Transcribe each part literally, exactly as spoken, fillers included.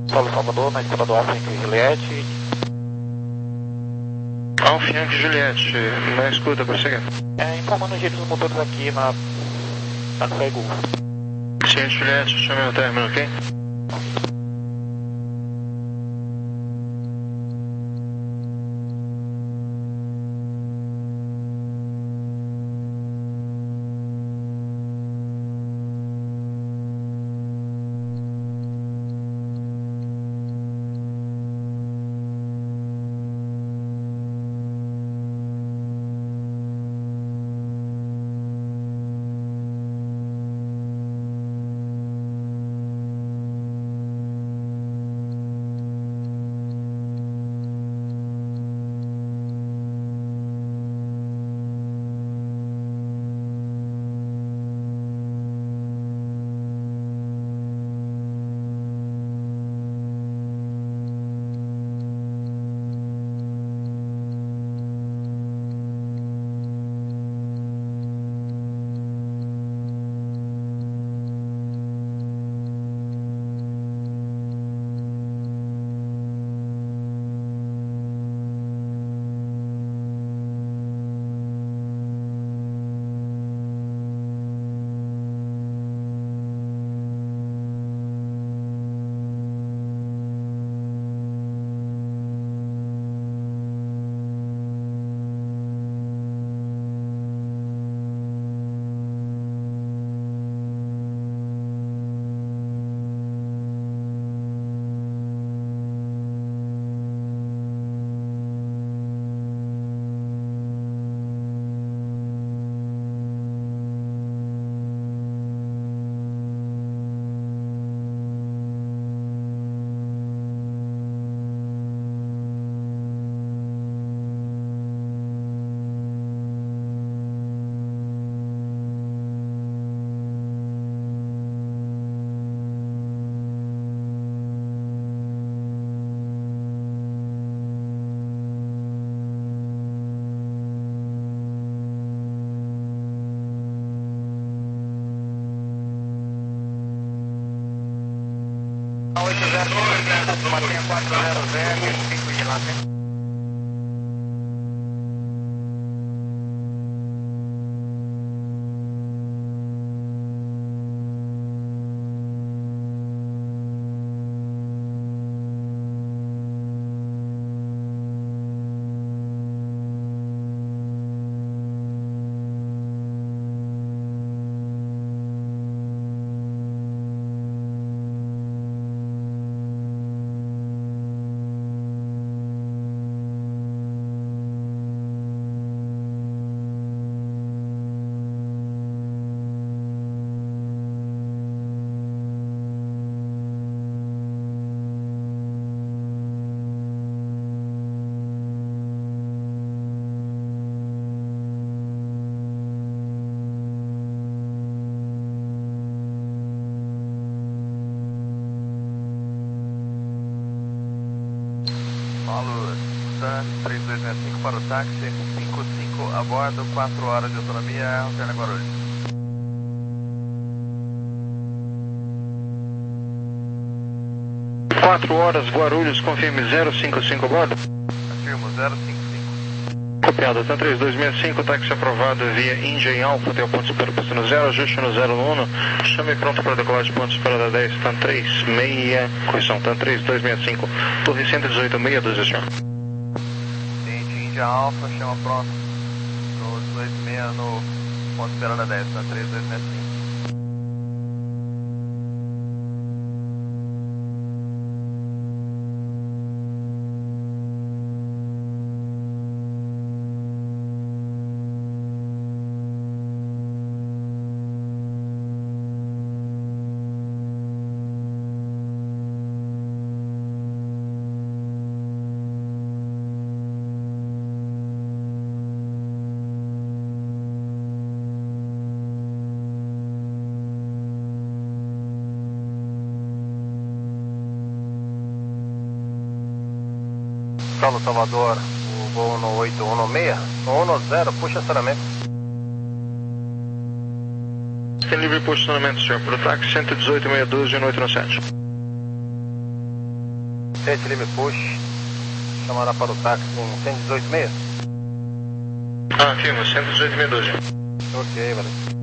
Paulo Salvador, na estrada do Alfa Yankee Juliette. Alfa Yankee Juliette, na escuta, prossiga. É, informando o jeito dos motores aqui na, na Cego. Ciente Juliette, chame o término, ok? oito zero cinco, mantenha quatro zero zero, cinco de lá, né? Paulo, três dois seis cinco para o táxi, cinco cinco a bordo, quatro horas de autonomia, Alterna Guarulhos. quatro horas, Guarulhos, confirme zero cinco cinco a bordo. Afirmo, zero cinco cinco. Copiado, TAM três dois seis cinco, táxi aprovado via Índia em Alfa, até o ponto superior no zero, ajuste no zero no um, chame pronto para decolagem, ponto superior dez, TAM três seis, correção, TAM três dois seis cinco, torre cento e dezoito, seis doze, senhor. Ciente Índia Alfa, chama pronto, no dezoito seis no ponto superior dez, TAM três dois seis cinco. Paulo Salvador, o voo no oito um seis, no um zero, puxa estacionamento. Tem livre posicionamento, senhor, para o táxi cento e dezoito, seis doze no oito sete. sete, Lime Push, chamará para o táxi em cento e dezoito meia. Ah, firma, cento e dezoito meia doze. Ok, valeu.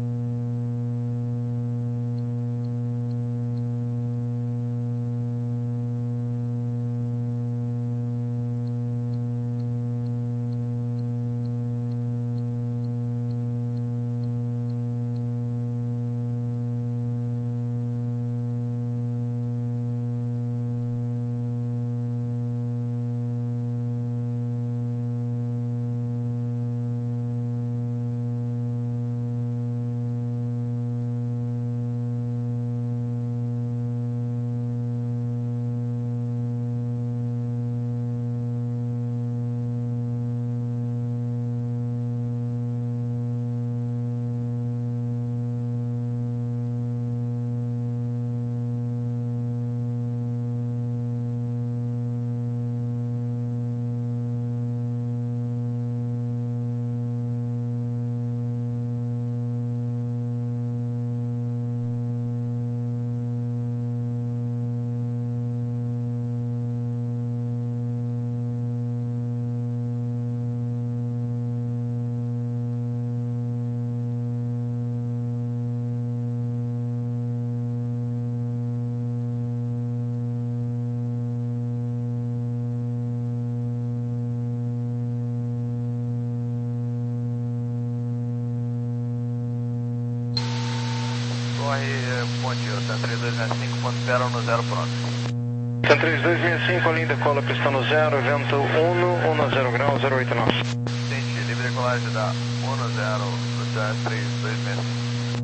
Bom dia, cento e trinta e dois sessenta e cinco, ponto zero no zero pronto. cento e trinta e dois sessenta e cinco, linda cola, pistão no zero, vento um, um zero grau, zero oito nove. Sente, livre decolagem da um zero, cento e trinta e dois sessenta e cinco.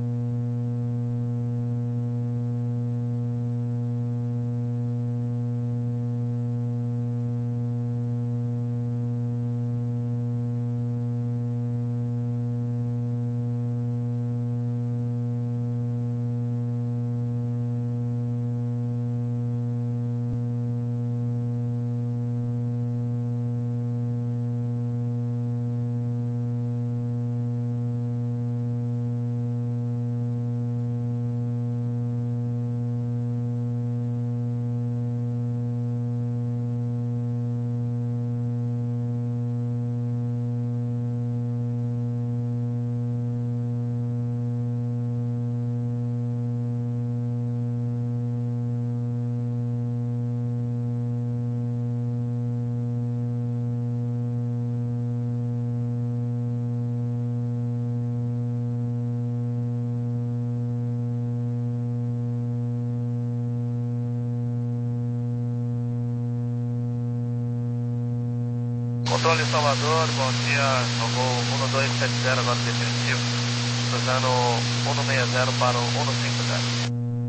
Controle Salvador, bom dia, no voo um dois sete zero, agora definitivo, cruzando cento e sessenta para o cento e cinquenta.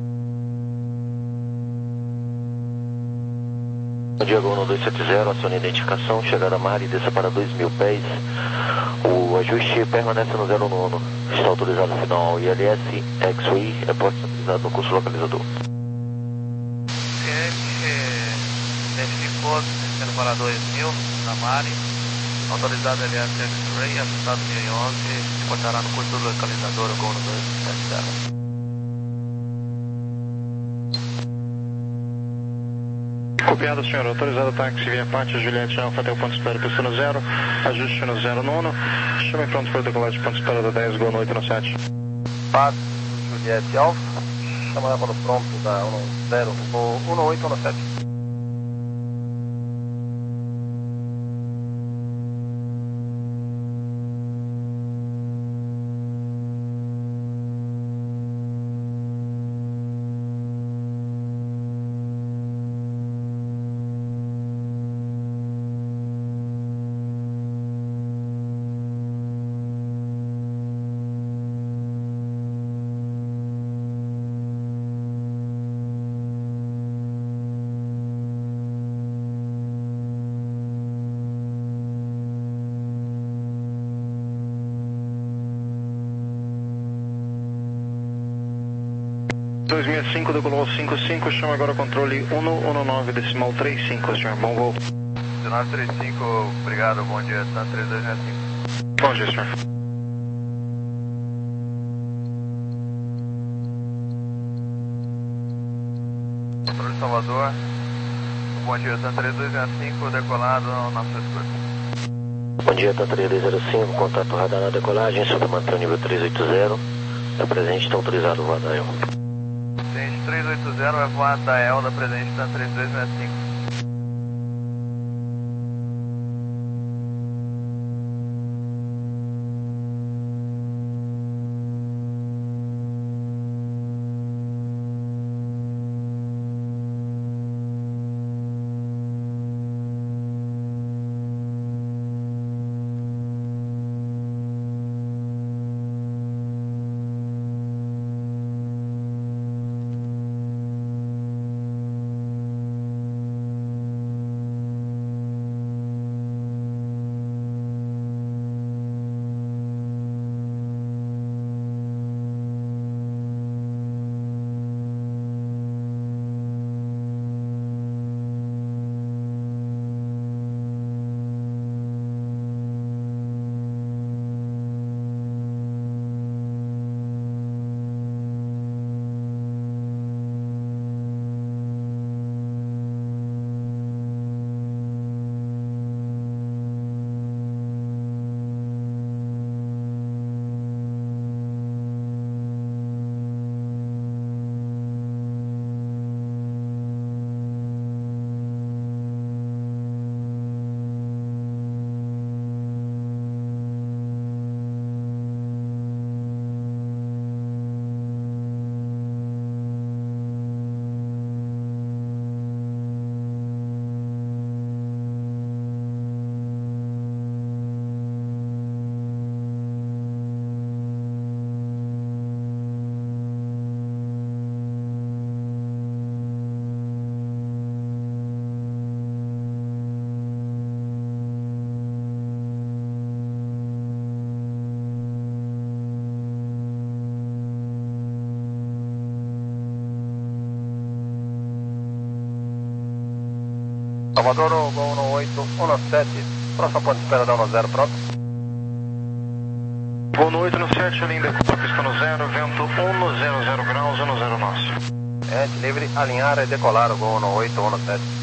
Diagonal um dois sete zero, acione a identificação, chegada a mar e desça para dois mil pés. O ajuste permanece no zero nove, está autorizado final I L S, X-Way, é porte autorizado no curso localizador. Cliente identificou, descendo para dois mil, na Mari, autorizado L S X-Ray, ajustado mil e onze, se portará no curso localizador Gol no dois sete zero. Copiado, senhor. Autorizado táxi via Pátio Juliette Alfa até o ponto de espera, pista no zero. Ajuste no zero nono. Chame pronto para o decolagem, ponto de espera da dez, Gol no oito no sete. Pátio Juliette Alfa, chama para o pronto da um zero, Gol um oito no sete. dois seis cinco, decolou cinco cinco, chama agora controle um um nove, decimal trinta e cinco, senhor. Bom voo. dezenove trinta e cinco, obrigado, bom dia, cento e trinta e dois sessenta e cinco. Bom dia, senhor. Controle Salvador, Bom dia, Tan três dois zero cinco, decolado na sua escuta. Bom dia, Tan três dois zero cinco, contato radar na decolagem, sobre manter o nível trezentos e oitenta. É presente, está autorizado o voar da E L. Presente trezentos e oitenta, é voar da E L da presente Tan três dois zero cinco. Salvador, Gol um oito um sete, próximo ponto de espera da dez, pronto. Gol no oito um sete, linda, pista no zero, vento cento graus, dez nosso. É, livre, alinhar e decolar o Gol um oito um sete.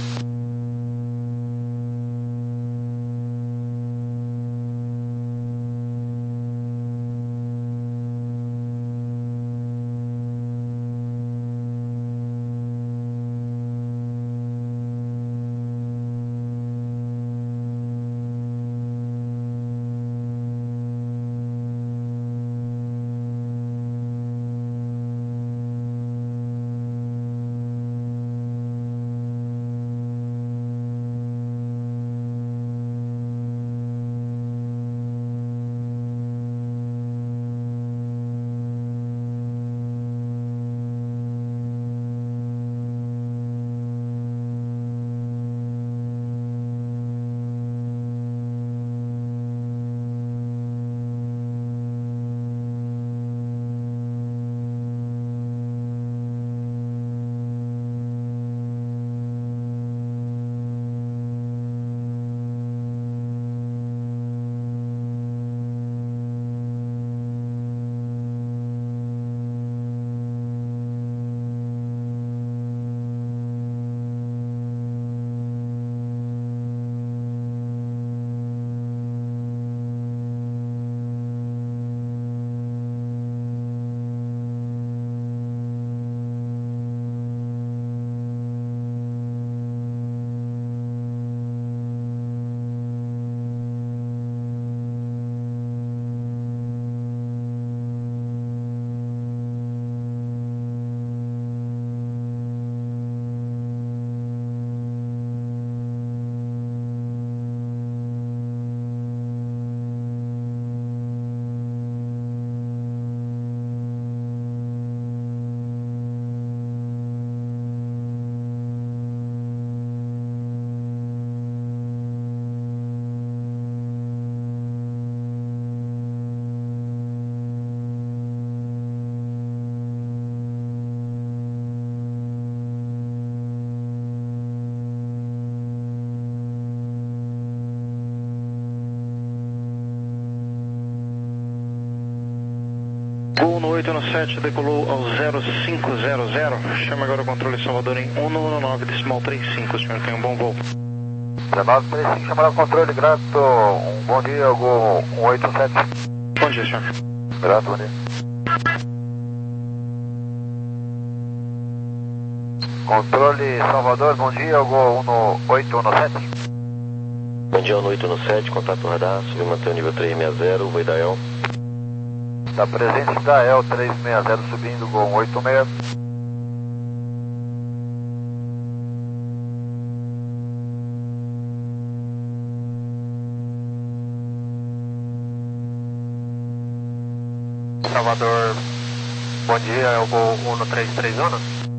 Gol no oito no sete, decolou ao zero cinco zero zero. Chama agora o controle Salvador em um um nove, decimal trinta e cinco. O senhor tem um bom voo. dezenove trinta e cinco, chamada ao controle, grato. Um bom dia, Gol um oito sete. Bom dia, senhor. Grato, bom dia. Controle Salvador, bom dia, Gol um oito sete. Bom dia, um oito sete, contato radar, subiu manter o nível trezentos e sessenta, voo da E L. Está presente da E L trezentos e sessenta, subindo, Gol um oito seis. Salvador, bom dia, é o Gol um três três um.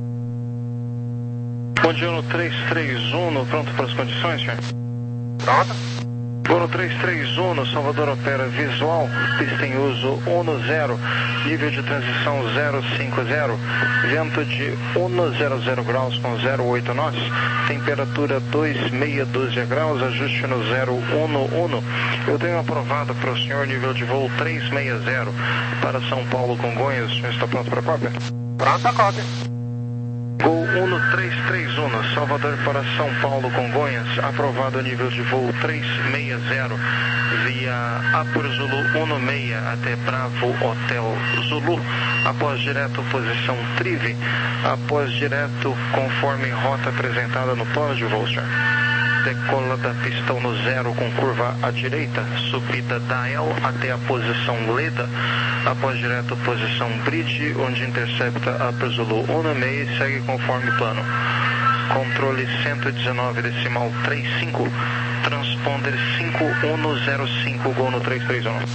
Bom dia, no três três um, pronto para as condições, senhor? Pronto. Gol no três três um, Salvador opera visual, pista em uso um zero, nível de transição zero cinco zero, vento de cento graus com zero oito nós, temperatura dois meia dúzia graus, ajuste no zero um um. Eu tenho aprovado para o senhor nível de voo trezentos e sessenta para São Paulo, Congonhas. O senhor está pronto para a cópia? Pronto a cópia. Gol um três três um, Salvador para São Paulo, Congonhas, aprovado nível de voo trezentos e sessenta, via Upper Zulu um seis até Bravo Hotel Zulu, após direto posição Trive, após direto conforme rota apresentada no plano de voo, senhor. Decola da pistão no zero com curva à direita, subida da E L até a posição Leda, após direto posição Bridge, onde intercepta Upper Zulu um seis e segue conforme plano. Controle cento e dezenove, decimal trinta e cinco, transponder cinco um zero cinco, Gol no três três um.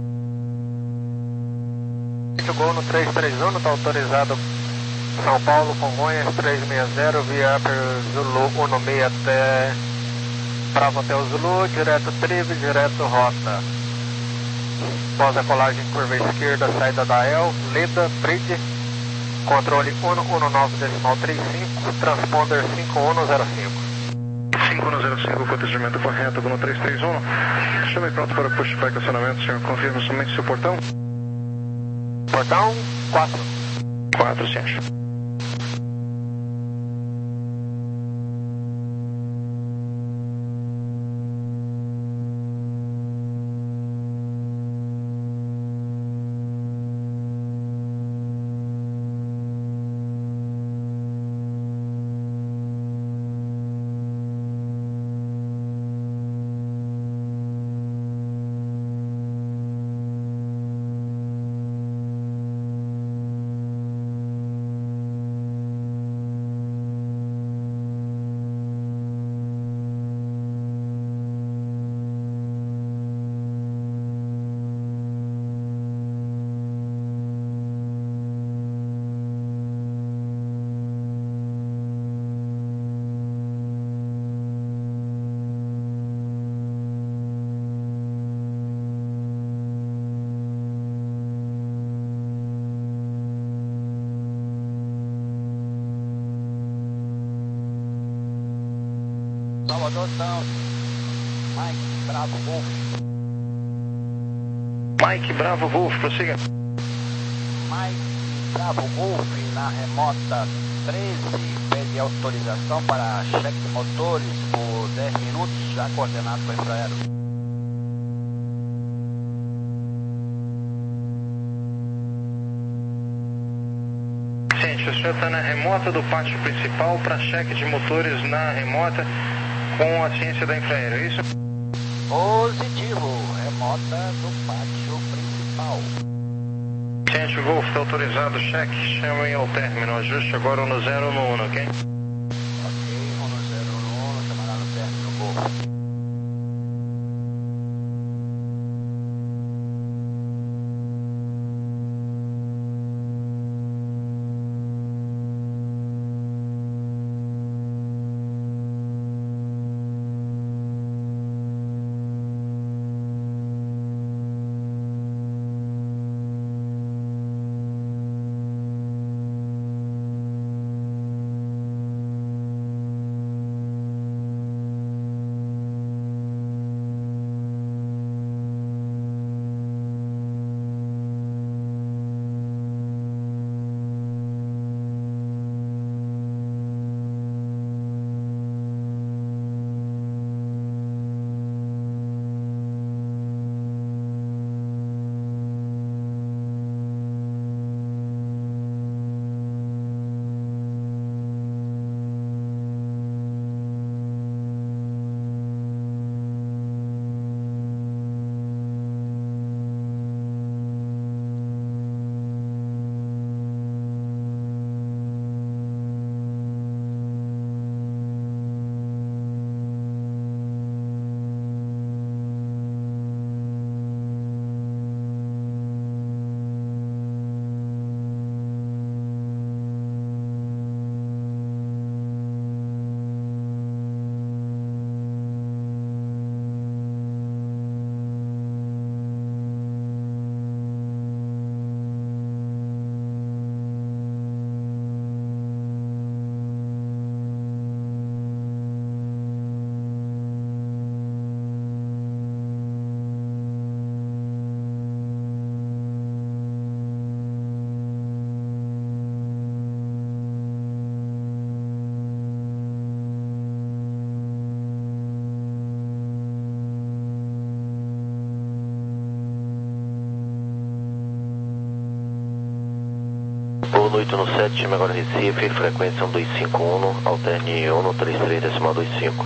O Gol no três três um está autorizado São Paulo, Congonhas trezentos e sessenta, via Upper Zulu um seis até Bravo Hotel Zulu, direto Trive, direto rota. Pós a colagem curva esquerda, saída da E L, Leda, Bridge, controle um um nove, decimal trinta e cinco, transponder cinco um zero cinco. cinco um zero cinco, procedimento correto, Gol no três três um. Chame pronto para pushback acionamento, senhor. Confirma somente seu portão. Portão quatro. quatro, senhor. Salvador, então, Mike, Bravo, Golf. Mike, Bravo, Golf, prossiga. Mike, Bravo, Golf, na remota treze, pede autorização para cheque de motores por dez minutos, já coordenado para Infraero. Gente, o senhor está na remota do pátio principal para cheque de motores na remota com a ciência da Infraero, é isso? Positivo, remota do pátio principal. Gente, o Golf está autorizado, cheque, chamem ao término, ajuste agora no zero no um, ok? Ok, um no zero um, chamará no término, Golf. Rio Noite no sete, chame agora Recife, frequência um dois cinco um, alterne um três três decimal dois cinco.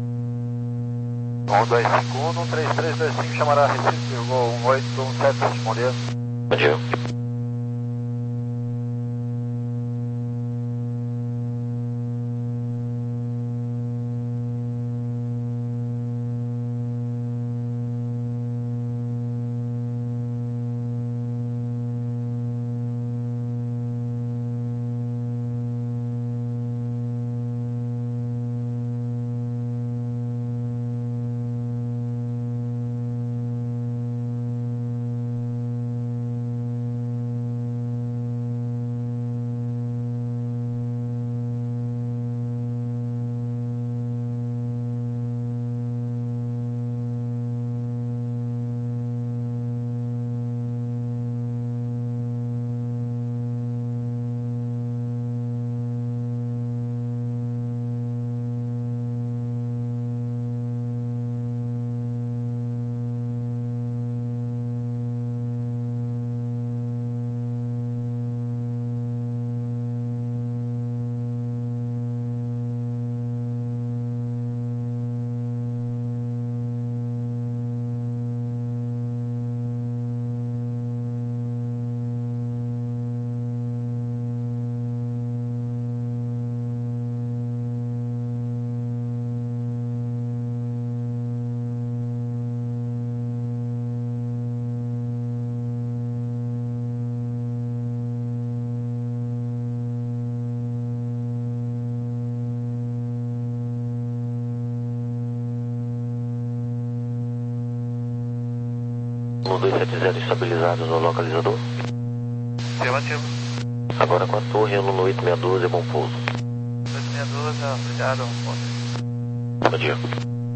um dois cinco um, um três três dois cinco, chamará Recife, voo um oito um sete, bom dia. Bom dia. um dois sete zero estabilizado no localizador. Afirmativo. Agora com a torre, no oito seis dois, é bom pouso. oito seis dois, obrigado, ponto. Bom dia.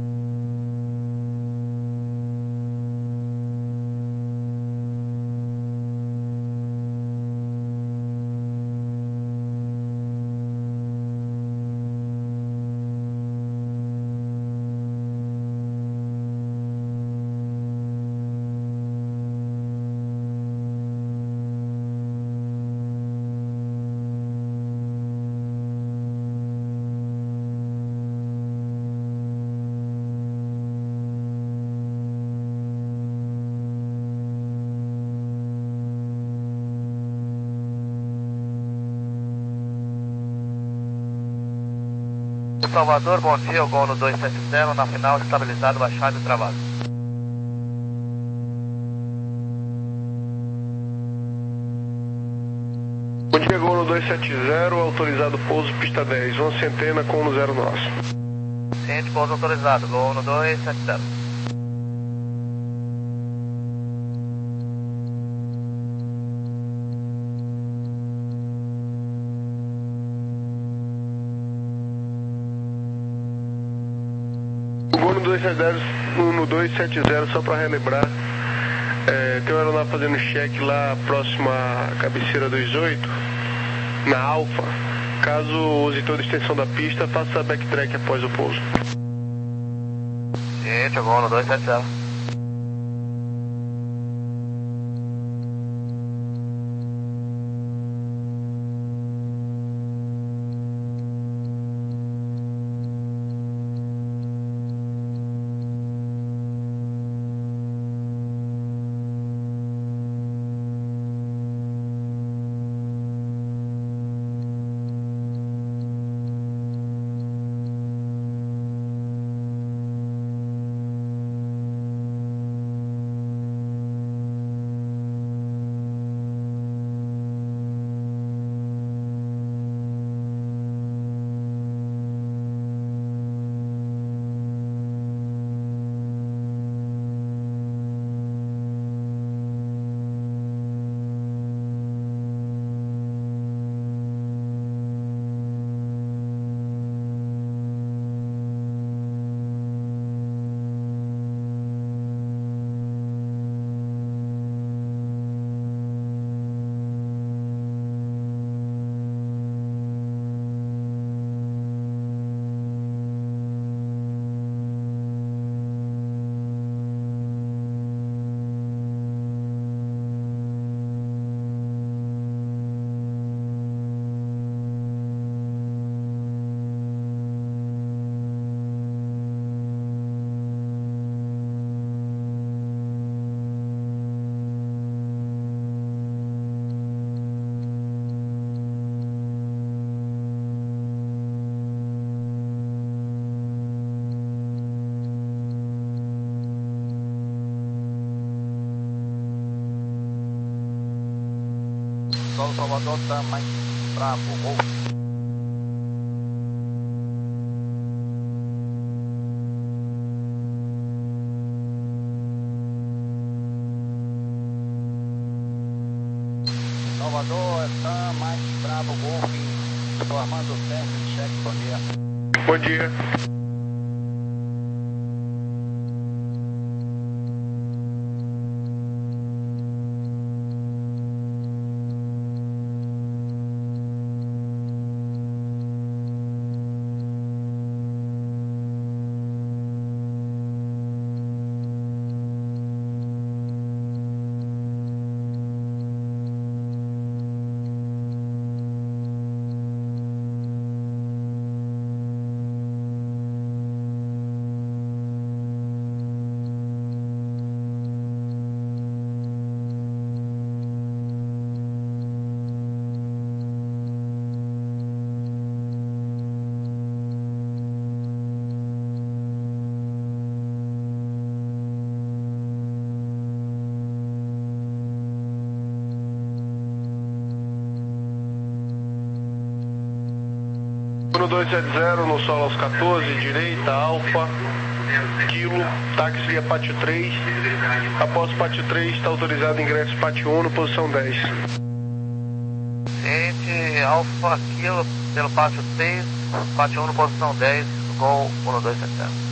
Salvador, bom dia, o gol no dois sete zero, na final estabilizado, baixado e travado. Bom dia, gol no dois sete zero, autorizado pouso, pista dez, uma centena com um zero nosso. Ciente, pouso autorizado, gol no dois sete zero. No dois sete zero, só para relembrar, é, tem uma aeronave fazendo check lá próximo à cabeceira dos oito, na Alfa. Caso use toda a extensão da pista, faça backtrack após o pouso. Ciente, gol no dois sete zero. Solo Salvador, tá mais bravo, Golf. Salvador, tá mais bravo, Golf, formando o teste, cheque, bom dia. Bom dia. um dois sete zero no solo aos quatorze, direita, Alfa, Kilo, táxi via Pátio três. Após Pátio três, está autorizado ingresso Pátio um, posição dez. Ciente, Alfa, Kilo, pelo Pátio três, Pátio um, posição dez, Gol um dois sete zero.